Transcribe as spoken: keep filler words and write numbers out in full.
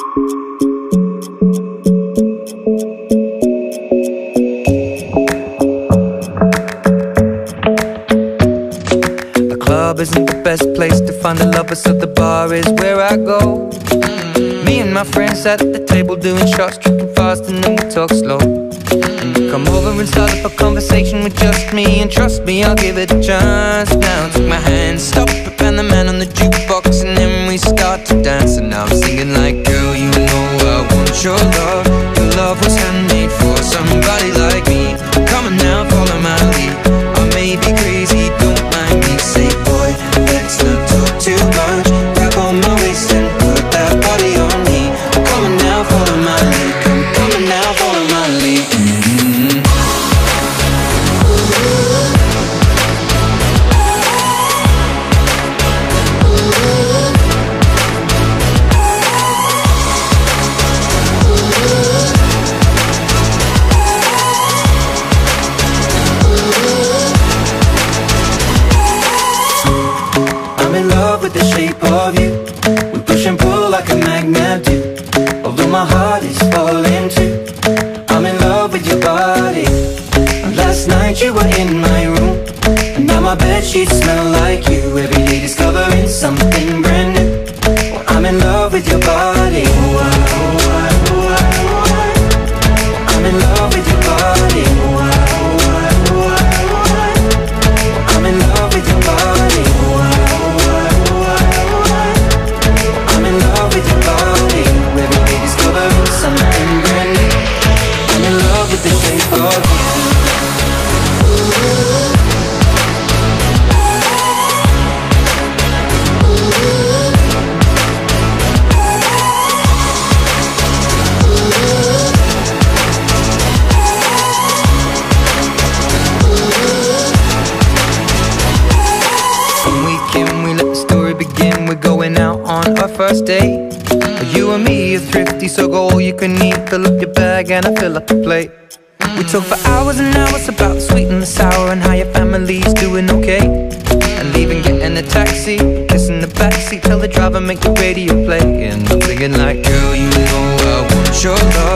The club isn't the best place to find the lovers, so the bar is where I go. Me and my friends at the table doing shots, tripping fast, and then we talk slow. And you come over and start up a conversation with just me, and trust me, I'll give it a chance. Now take my hand, stop it, and the man on the jukebox, and then we start to dance. And now I'm singing like, girl, you know I want your love. Your love was handmade for somebody like me. Come on now, follow my lead. I may be crazy, don't mind me. Say, boy, let's not talk too much. Grab on my waist and put that body on me. Come on now, follow my lead. Come, come on now, follow my lead. Mm-hmm. I'm in love with the shape of you. We push and pull like a magnet do. Although my heart is falling too, I'm in love with your body. Last night you were in my room, and now my bedsheets smell like you. Every day discovering something brand new. Well, I'm in love with your body. Oh, I, oh, I, oh, I, oh, I. I'm in love with your body. Oh, I, oh, I, oh, I, oh, I. I'm in love with your body. Oh, I, oh, I, oh, I, oh, I. I'm in love with your body. Every day discovering something brand new. I'm in love with the shape of you. We're going out on our first date. You and me are thrifty, so go all you can eat. Fill up your bag and I fill up the plate. We talk for hours and hours about the sweet and the sour, and how your family's doing okay. And leaving, getting a taxi, kissing the backseat, tell the driver make the radio play. And I'm thinking like, girl, you know I want your love.